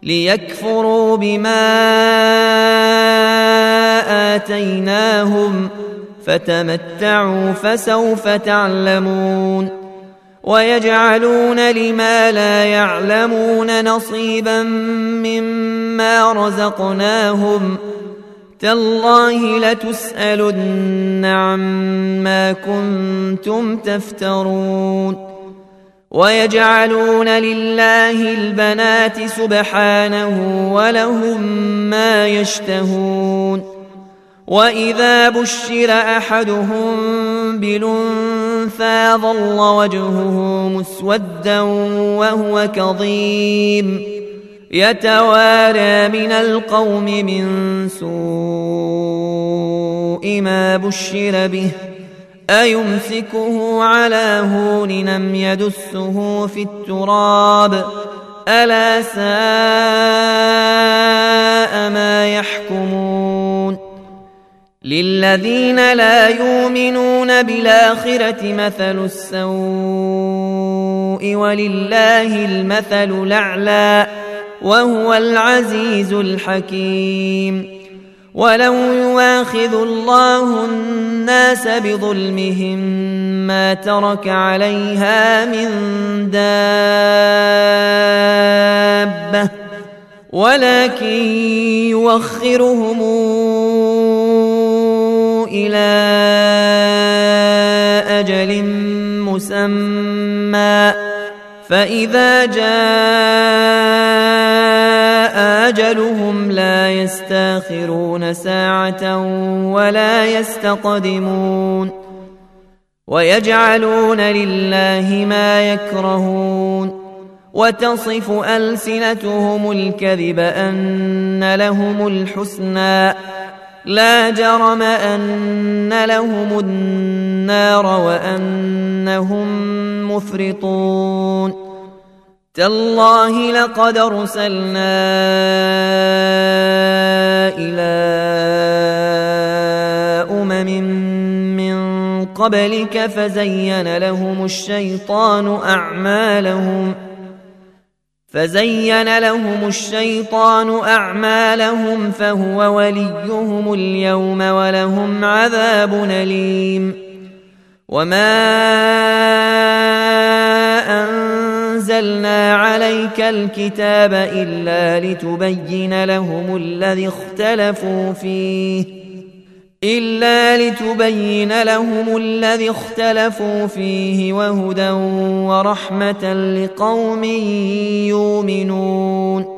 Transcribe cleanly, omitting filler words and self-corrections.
ليكفروا بما آتيناهم فتمتعوا فسوف تعلمون ويجعلون لما لا يعلمون نصيبا مما رزقناهم تالله لتسألن عما كنتم تفترون ويجعلون لله البنات سبحانه ولهم ما يشتهون وإذا بشر أحدهم بالأنثى ظل وجهه مسودا وهو كظيم يتوارى من القوم من سوء ما بشر به أيمسكه على هون أم يدسه في التراب ألا ساء ما يحكمون للذين لا يؤمنون بالآخرة مثل السوء ولله المثل الأعلى وهو العزيز الحكيم ولو يواخذ الله الناس بظلمهم ما ترك عليها من دابة ولكن يوخرهم إلى أجل مسمى فإذا جاء أجلهم لا يستاخرون ساعة ولا يستقدمون ويجعلون لله ما يكرهون وتصف ألسنتهم الكذب أن لهم الحسنى لا جرم أن لهم النار وأنهم مفرطون تالله لقد أرسلنا إلى من قبلك فزين لهم الشيطان أعمالهم فهو وليهم اليوم ولهم عذاب أليم وما أنزلنا عليك الكتاب إلا لتبين لهم الذي اختلفوا فيه وهدى ورحمة لقوم يؤمنون